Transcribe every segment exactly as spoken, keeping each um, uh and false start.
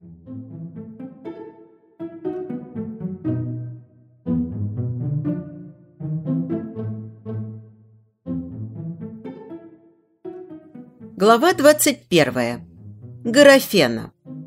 Глава двадцать первая. Графена.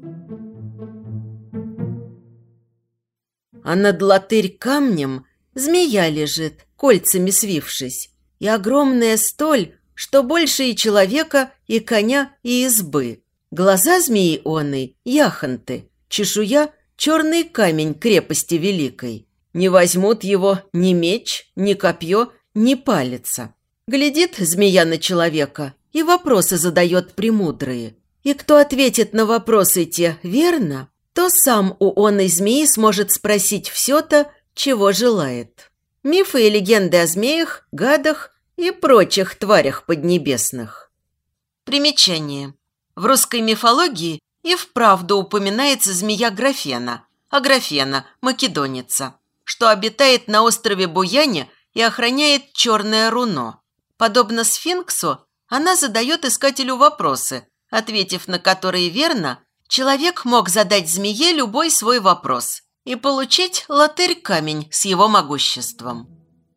А над латырь камнем змея лежит, кольцами свившись, и огромная столь, что больше и человека, и коня, и избы. Глаза змеи оной – яхонты, чешуя – черный камень крепости великой. Не возьмут его ни меч, ни копье, ни палица. Глядит змея на человека – и вопросы задает премудрые. И кто ответит на вопросы те верно, то сам у оной змеи сможет спросить все-то, чего желает. Мифы и легенды о змеях, гадах и прочих тварях поднебесных. Примечание. В русской мифологии и вправду упоминается змея Графена, Аграфена, македонница, что обитает на острове Буяне и охраняет черное руно. Подобно сфинксу, она задает искателю вопросы, ответив на которые верно, человек мог задать змее любой свой вопрос и получить латырь-камень с его могуществом.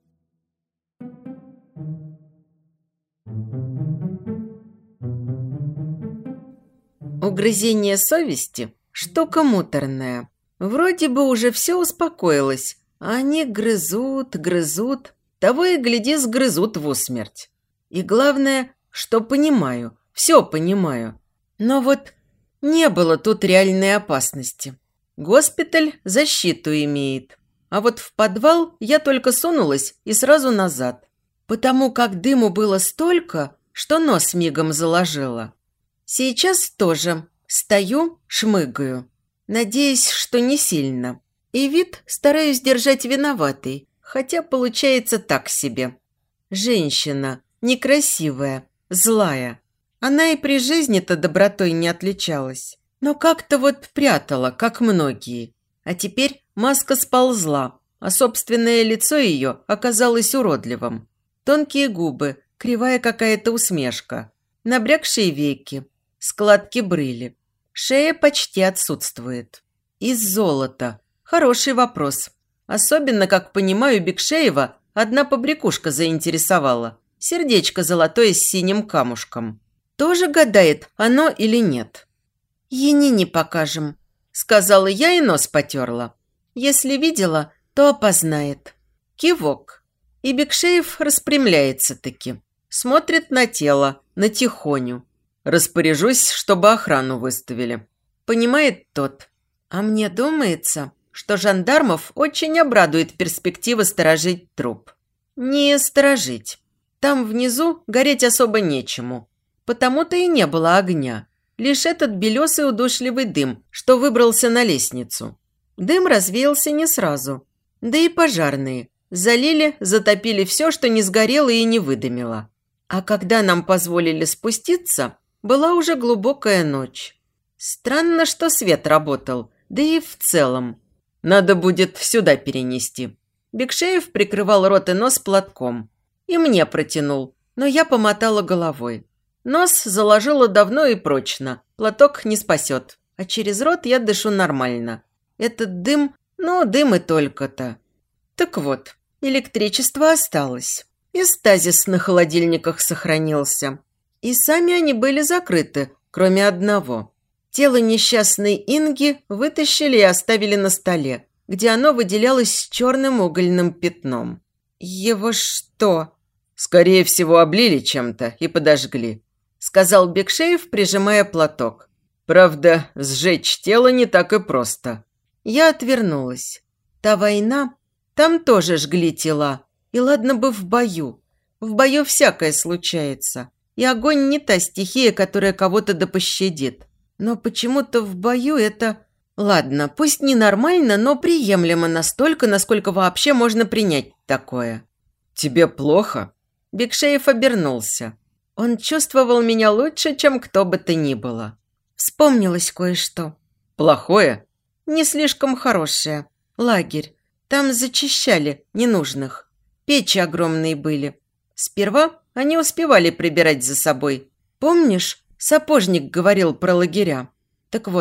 Угрызение совести – штука муторная. Вроде бы уже все успокоилось, а они грызут, грызут, того и гляди, сгрызут в усмерть. И главное – что понимаю, все понимаю. Но вот не было тут реальной опасности. Госпиталь защиту имеет. А вот в подвал я только сунулась и сразу назад. Потому как дыму было столько, что нос мигом заложило. Сейчас тоже стою, шмыгаю. Надеюсь, что не сильно. И вид стараюсь держать виноватый, хотя получается так себе. Женщина некрасивая, злая. Она и при жизни-то добротой не отличалась. Но как-то вот прятала, как многие. А теперь маска сползла, а собственное лицо ее оказалось уродливым. Тонкие губы, кривая какая-то усмешка, набрякшие веки, складки брыли. Шея почти отсутствует. Из золота. Хороший вопрос. Особенно, как понимаю, Бекшеева одна побрякушка заинтересовала. Сердечко золотое с синим камушком. Тоже гадает, оно или нет. «Енине покажем», – сказала я и нос потерла. Если видела, то опознает. Кивок. И Бекшеев распрямляется-таки. Смотрит на тело, на тихоню. Распоряжусь, чтобы охрану выставили. Понимает тот. А мне думается, что жандармов очень обрадует перспектива сторожить труп. Не сторожить. Там внизу гореть особо нечему. Потому-то и не было огня. Лишь этот белесый удушливый дым, что выбрался на лестницу. Дым развеялся не сразу. Да и пожарные. Залили, затопили все, что не сгорело и не выдымило. А когда нам позволили спуститься, была уже глубокая ночь. Странно, что свет работал, да и в целом. Надо будет сюда перенести. Бекшеев прикрывал рот и нос платком. И мне протянул, но я помотала головой. Нос заложила давно и прочно. Платок не спасет. А через рот я дышу нормально. Этот дым, ну, дым и только-то. Так вот, электричество осталось. И стазис на холодильниках сохранился. И сами они были закрыты, кроме одного. Тело несчастной Инги вытащили и оставили на столе, где оно выделялось черным угольным пятном. Его что? Скорее всего, облили чем-то и подожгли, сказал Бекшеев, прижимая платок. Правда, сжечь тело не так и просто. Я отвернулась. Та война, там тоже жгли тела. И ладно бы в бою. В бою всякое случается. И огонь не та стихия, которая кого-то да пощадит. Но почему-то в бою это... Ладно, пусть не нормально, но приемлемо настолько, насколько вообще можно принять такое. «Тебе плохо?» Бекшеев обернулся. Он чувствовал меня лучше, чем кто бы то ни было. Вспомнилось кое-что. «Плохое?» «Не слишком хорошее. Лагерь. Там зачищали ненужных. Печи огромные были. Сперва они успевали прибирать за собой. Помнишь, сапожник говорил про лагеря? Так вот,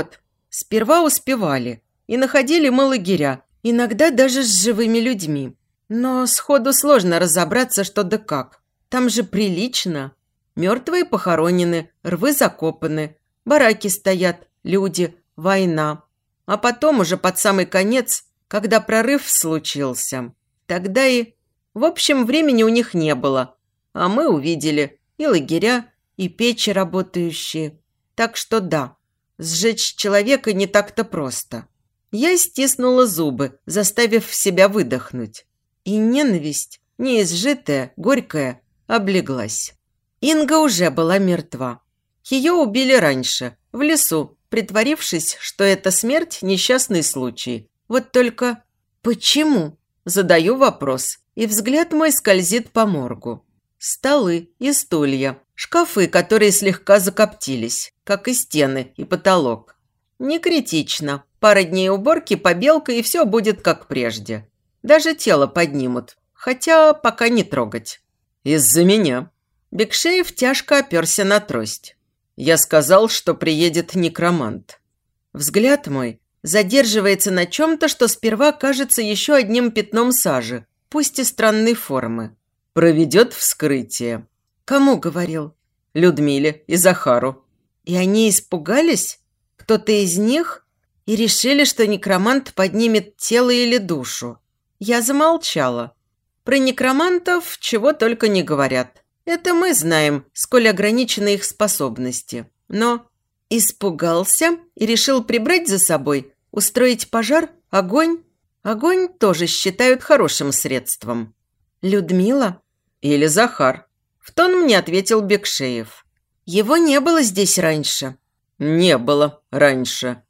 Сперва успевали и находили мы лагеря, иногда даже с живыми людьми. Но сходу сложно разобраться, что да как. Там же прилично. Мертвые похоронены, рвы закопаны, бараки стоят, люди, война. А потом уже под самый конец, когда прорыв случился, тогда и... В общем, времени у них не было. А мы увидели и лагеря, и печи работающие. Так что да, сжечь человека не так-то просто. Я стиснула зубы, заставив себя выдохнуть. И ненависть, неизжитая, горькая, облеглась. Инга уже была мертва. Ее убили раньше, в лесу, притворившись, что это смерть – несчастный случай. Вот только почему? Задаю вопрос, и взгляд мой скользит по моргу. Столы и стулья, шкафы, которые слегка закоптились, как и стены и потолок. Не критично. Пара дней уборки, побелка, и все будет как прежде. Даже тело поднимут, хотя пока не трогать. Из-за меня. Бекшеев тяжко оперся на трость. Я сказал, что приедет некромант. Взгляд мой задерживается на чем-то, что сперва кажется еще одним пятном сажи, пусть и странной формы. Проведет вскрытие. Кому говорил? Людмиле и Захару. И они испугались? Кто-то из них? И решили, что некромант поднимет тело или душу. Я замолчала. Про некромантов чего только не говорят. Это мы знаем, сколь ограничены их способности. Но испугался и решил прибрать за собой, устроить пожар, огонь. Огонь тоже считают хорошим средством. Людмила? Или Захар? В тон мне ответил Бекшеев. Его не было здесь раньше. Не было раньше.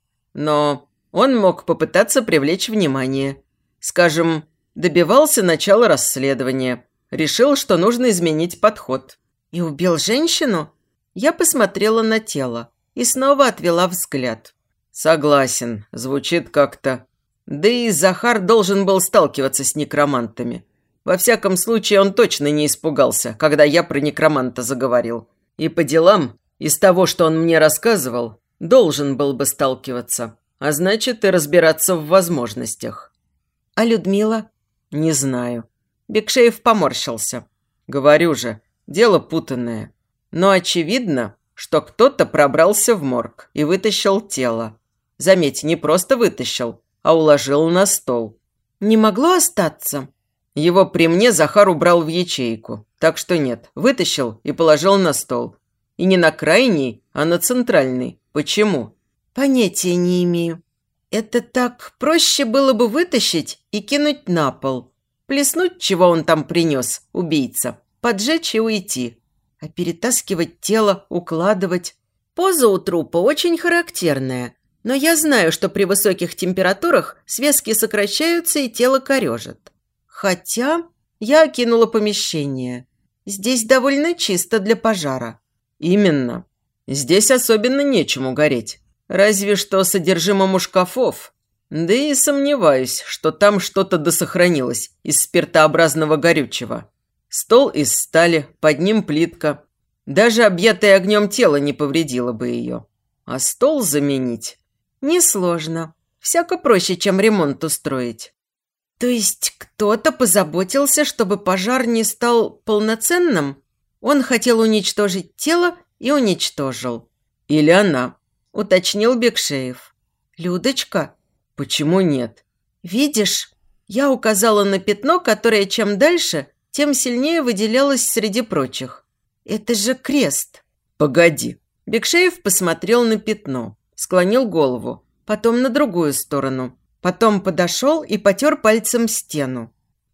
Но он мог попытаться привлечь внимание. Скажем, добивался начала расследования. Решил, что нужно изменить подход. И убил женщину? Я посмотрела на тело и снова отвела взгляд. Согласен, звучит как-то. Да и Захар должен был сталкиваться с некромантами. Во всяком случае, он точно не испугался, когда я про некроманта заговорил. И по делам, из того, что он мне рассказывал, должен был бы сталкиваться. А значит, и разбираться в возможностях. А Людмила? Не знаю. Бекшеев поморщился. Говорю же, дело путанное. Но очевидно, что кто-то пробрался в морг и вытащил тело. Заметь, не просто вытащил, а уложил на стол. Не могло остаться? Его при мне Захар убрал в ячейку. Так что нет, вытащил и положил на стол. И не на крайний, а на центральный. Почему? Понятия не имею. Это так проще было бы вытащить и кинуть на пол. Плеснуть, чего он там принес, убийца, поджечь и уйти. А перетаскивать тело, укладывать. Поза у трупа очень характерная. Но я знаю, что при высоких температурах связки сокращаются и тело корежит. Хотя я окинула помещение. Здесь довольно чисто для пожара. Именно. Здесь особенно нечему гореть. Разве что содержимому шкафов. Да и сомневаюсь, что там что-то досохранилось из спиртообразного горючего. Стол из стали, под ним плитка. Даже объятое огнем тело не повредило бы ее. А стол заменить несложно. Всяко проще, чем ремонт устроить. То есть кто-то позаботился, чтобы пожар не стал полноценным? Он хотел уничтожить тело и уничтожил. Или она, уточнил Бекшеев. Людочка? Почему нет? Видишь, я указала на пятно, которое чем дальше, тем сильнее выделялось среди прочих. Это же крест. Погоди. Бекшеев посмотрел на пятно, склонил голову, потом на другую сторону. Потом подошел и потер пальцем стену.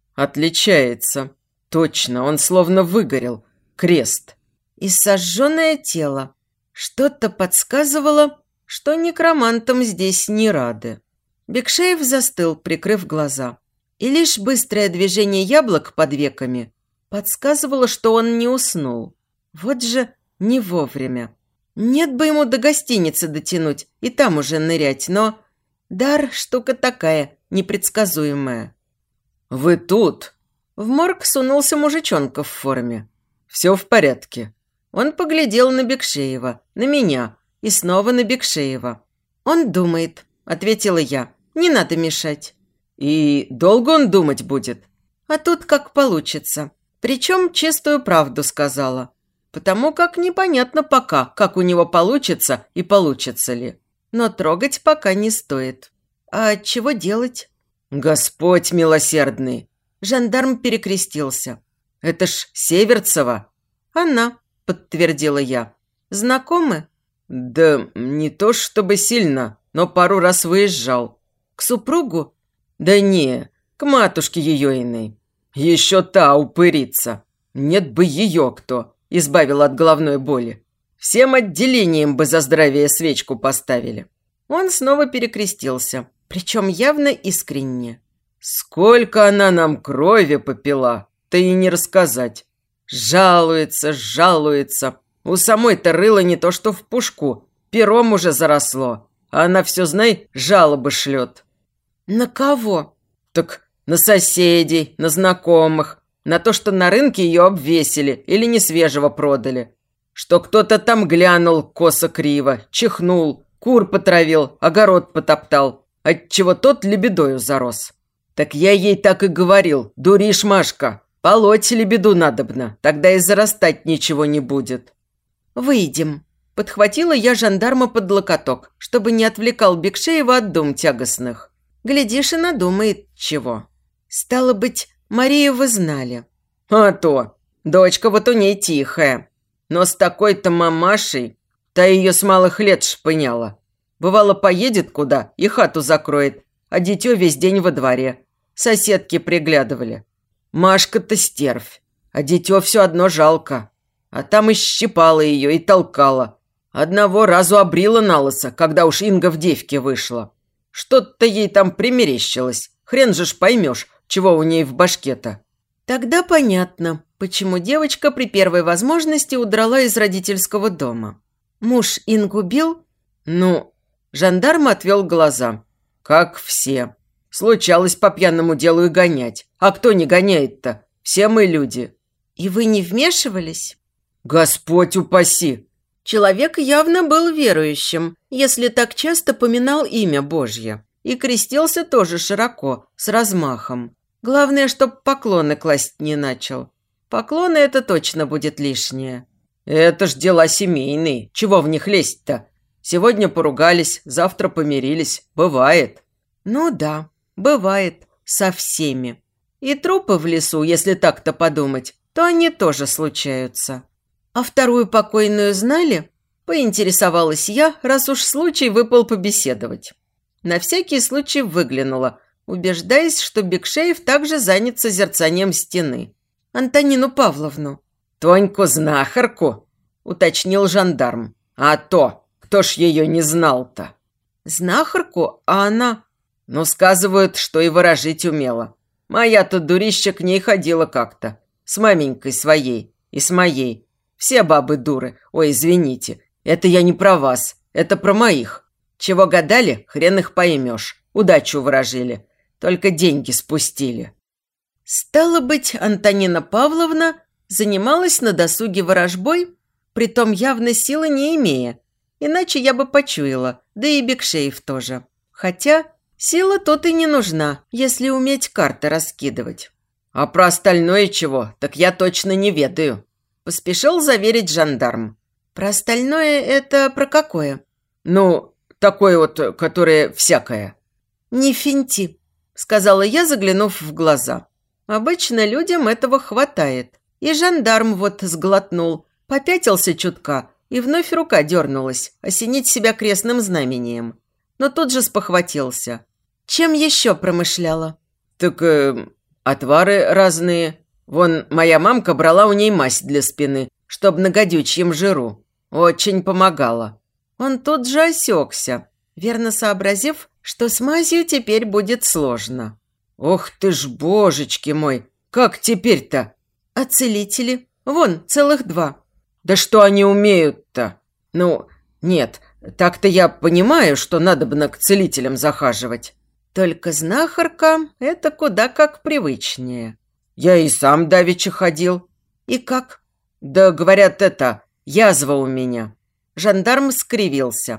Отличается. Точно, он словно выгорел. Крест. И сожженное тело. Что-то подсказывало, что некромантам здесь не рады. Бекшеев застыл, прикрыв глаза. И лишь быстрое движение яблок под веками подсказывало, что он не уснул. Вот же не вовремя. Нет бы ему до гостиницы дотянуть и там уже нырять, но... Дар – штука такая, непредсказуемая. «Вы тут?» В морг сунулся мужичонка в форме. «Все в порядке». Он поглядел на Бекшеева, на меня и снова на Бекшеева. «Он думает», – ответила я. «Не надо мешать». «И долго он думать будет?» «А тут как получится. Причем чистую правду сказала. Потому как непонятно пока, как у него получится и получится ли. Но трогать пока не стоит. А чего делать?» «Господь милосердный!» Жандарм перекрестился. «Это ж Северцева?» «Она», – подтвердила я. «Знакомы?» «Да не то чтобы сильно, но пару раз выезжал». «К супругу?» «Да не, к матушке ее иной. Еще та упырица. Нет бы ее кто избавил от головной боли. Всем отделением бы за здравие свечку поставили». Он снова перекрестился, причем явно искренне. «Сколько она нам крови попила, то и не рассказать. Жалуется, жалуется. У самой-то рыло не то что в пушку, пером уже заросло. А она все, знай, жалобы шлет». «На кого?» «Так на соседей, на знакомых, на то, что на рынке ее обвесили или несвежего продали. Что кто-то там глянул косо-криво, чихнул, кур потравил, огород потоптал, отчего тот лебедою зарос. Так я ей так и говорил: дуришь, Машка, полоть лебеду надобно, тогда и зарастать ничего не будет». «Выйдем». Подхватила я жандарма под локоток, чтобы не отвлекал Бекшеева от дум тягостных. Глядишь, и надумает чего. Стало быть, Марию вы знали. «А то! Дочка вот у ней тихая. Но с такой-то мамашей, та ее с малых лет шпыняла. Бывало, поедет куда и хату закроет, а дитё весь день во дворе. Соседки приглядывали. Машка-то стервь, а дитё все одно жалко. А там и щипала ее, и толкала. Одного разу обрила налысо, когда уж Инга в девке вышла. Что-то ей там примерещилось. Хрен же ж поймешь, чего у ней в башке-то». Тогда понятно, почему девочка при первой возможности удрала из родительского дома. Муж Ингу бил? Ну, жандарм отвел глаза. Как все. Случалось по пьяному делу и гонять. А кто не гоняет-то? Все мы люди. И вы не вмешивались? Господь упаси! Человек явно был верующим, если так часто поминал имя Божье. И крестился тоже широко, с размахом. Главное, чтоб поклоны класть не начал. Поклоны – это точно будет лишнее. Это ж дела семейные, чего в них лезть-то? Сегодня поругались, завтра помирились. Бывает. Ну да, бывает. Со всеми. И трупы в лесу, если так-то подумать, то они тоже случаются. А вторую покойную знали? Поинтересовалась я, раз уж случай выпал побеседовать. На всякий случай выглянула, убеждаясь, что Бекшеев также занят созерцанием стены. «Антонину Павловну». «Тоньку-знахарку?» – уточнил жандарм. «А то, кто ж ее не знал-то?» «Знахарку? А она?» «Ну, сказывают, что и ворожить умела. Моя-то дурища к ней ходила как-то. С маменькой своей и с моей. Все бабы дуры. Ой, извините. Это я не про вас. Это про моих. Чего гадали, хрен их поймешь. Удачу ворожили. Только деньги спустили». Стало быть, Антонина Павловна занималась на досуге ворожбой, притом явно силы не имея. Иначе я бы почуяла, да и Бекшеев тоже. Хотя сила тут и не нужна, если уметь карты раскидывать. «А про остальное чего, так я точно не ведаю», – поспешил заверить жандарм. «Про остальное это про какое?» «Ну, такое вот, которое всякое». «Не финти», – сказала я, заглянув в глаза. «Обычно людям этого хватает». И жандарм вот сглотнул, попятился чутка, и вновь рука дернулась, осенить себя крестным знамением. Но тут же спохватился. «Чем еще промышляла?» «Так э, отвары разные. Вон, моя мамка брала у ней мазь для спины, чтоб на гадючьем жиру. Очень помогала». Он тут же осекся, верно сообразив, что с мазью теперь будет сложно. «Ох ты ж, божечки мой, как теперь-то?» «А целители? Вон, целых два». «Да что они умеют-то? Ну, нет, так-то я понимаю, что надобно к целителям захаживать. Только знахарка – это куда как привычнее». «Я и сам давеча ходил». «И как?» «Да, говорят, это, язва у меня». Жандарм скривился.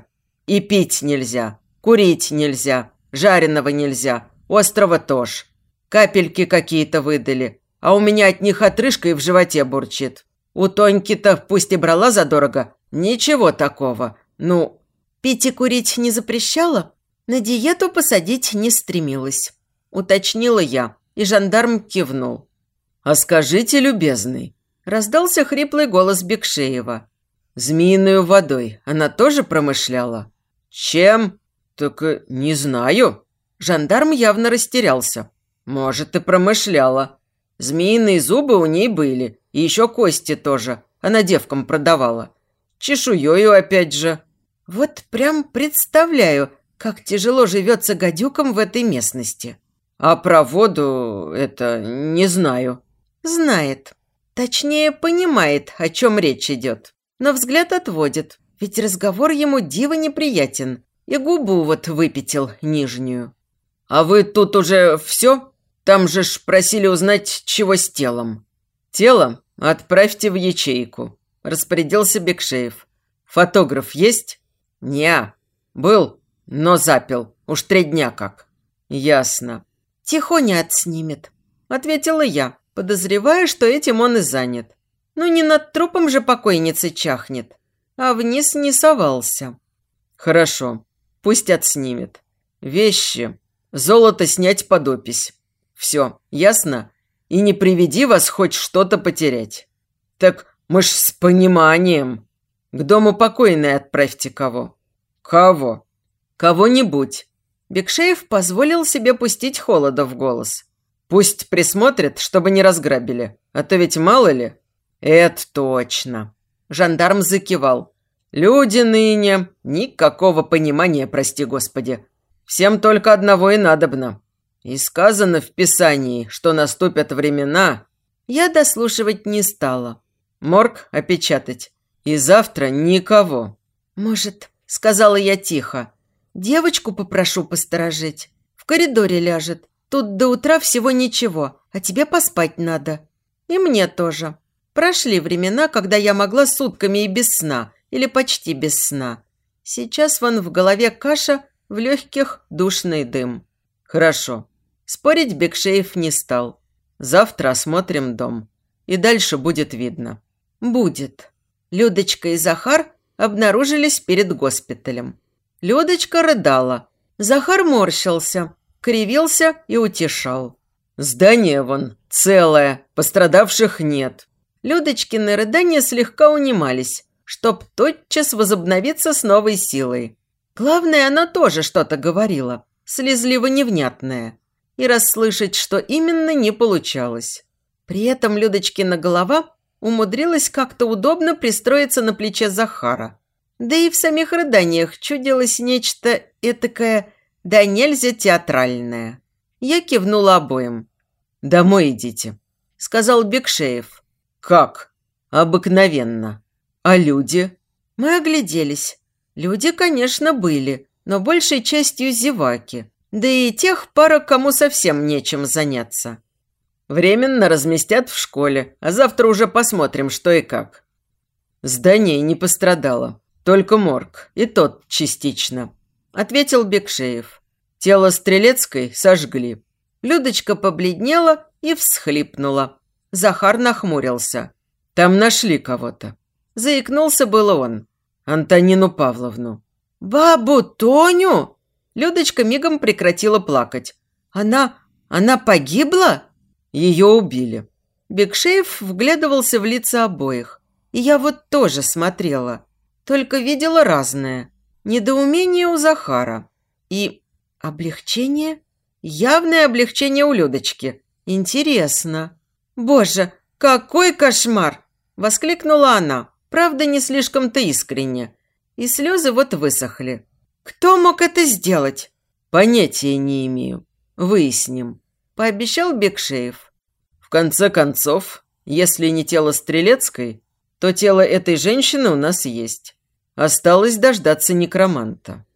И пить нельзя, курить нельзя, жареного нельзя, острого тоже. Капельки какие-то выдали, а у меня от них отрыжка и в животе бурчит. У Тоньки-то, пусть и брала задорого, ничего такого. Ну, пить и курить не запрещала, на диету посадить не стремилась. Уточнила я, и жандарм кивнул. «А скажите, любезный», – раздался хриплый голос Бекшеева. «Змеиную водой она тоже промышляла?» «Чем?» «Так не знаю». Жандарм явно растерялся. «Может, и промышляла. Змеиные зубы у ней были, и еще кости тоже. Она девкам продавала. Чешуёю опять же». Вот прям представляю, как тяжело живется гадюкам в этой местности. А про воду это не знаю. Знает. Точнее, понимает, о чем речь идет. Но взгляд отводит, ведь разговор ему диво неприятен. И губу вот выпятил нижнюю. «А вы тут уже все? Там же ж просили узнать, чего с телом». «Тело отправьте в ячейку», – распорядился Бекшеев. «Фотограф есть?» «Не, был, но запил. Уж три дня как». «Ясно». «Тихоня отснимет», – ответила я, подозревая, что этим он и занят. Ну, не над трупом же покойницы чахнет, а вниз не совался. «Хорошо, пусть отснимет. Вещи. Золото снять под опись. Все, ясно? И не приведи вас хоть что-то потерять». «Так мы ж с пониманием. К дому покойной отправьте кого». «Кого?» «Кого-нибудь». Бекшеев позволил себе пустить холода в голос. «Пусть присмотрят, чтобы не разграбили. А то ведь мало ли». «Это точно». Жандарм закивал. «Люди ныне никакого понимания, прости господи. Всем только одного и надобно. И сказано в Писании, что наступят времена...» Я дослушивать не стала. «Морг опечатать. И завтра никого». «Может, — сказала я тихо, — девочку попрошу посторожить. В коридоре ляжет. Тут до утра всего ничего, а тебе поспать надо. И мне тоже. Прошли времена, когда я могла сутками и без сна, или почти без сна. Сейчас вон в голове каша, в легких душный дым». «Хорошо». Спорить Бекшеев не стал. «Завтра осмотрим дом. И дальше будет видно». «Будет». Людочка и Захар обнаружились перед госпиталем. Людочка рыдала. Захар морщился, кривился и утешал. «Здание вон целое, пострадавших нет». Людочкины рыдания слегка унимались, чтоб тотчас возобновиться с новой силой. Главное, она тоже что-то говорила, слезливо-невнятное. И расслышать, что именно, не получалось. При этом Людочкина голова умудрилась как-то удобно пристроиться на плече Захара. Да и в самих рыданиях чудилось нечто этакое, да нельзя театральное. Я кивнула обоим. «Домой идите», – сказал Бекшеев. «Как? Обыкновенно. А люди?» Мы огляделись. Люди, конечно, были, но большей частью зеваки. Да и тех пара, кому совсем нечем заняться. «Временно разместят в школе, а завтра уже посмотрим, что и как». «Здание не пострадало, только морг, и тот частично», – ответил Бекшеев. «Тело Стрелецкой сожгли». Людочка побледнела и всхлипнула. Захар нахмурился. «Там нашли кого-то». Заикнулся было он. «Антонину Павловну». «Бабу Тоню?» Людочка мигом прекратила плакать. «Она... она погибла?» «Ее убили». Бекшеев вглядывался в лица обоих. И я вот тоже смотрела. Только видела разное. Недоумение у Захара. И облегчение? Явное облегчение у Людочки. Интересно. «Боже, какой кошмар!» – воскликнула она. Правда, не слишком-то искренне. И слезы вот высохли. «Кто мог это сделать?» «Понятия не имею. Выясним», – пообещал Бекшеев. «В конце концов, если не тело Стрелецкой, то тело этой женщины у нас есть. Осталось дождаться некроманта».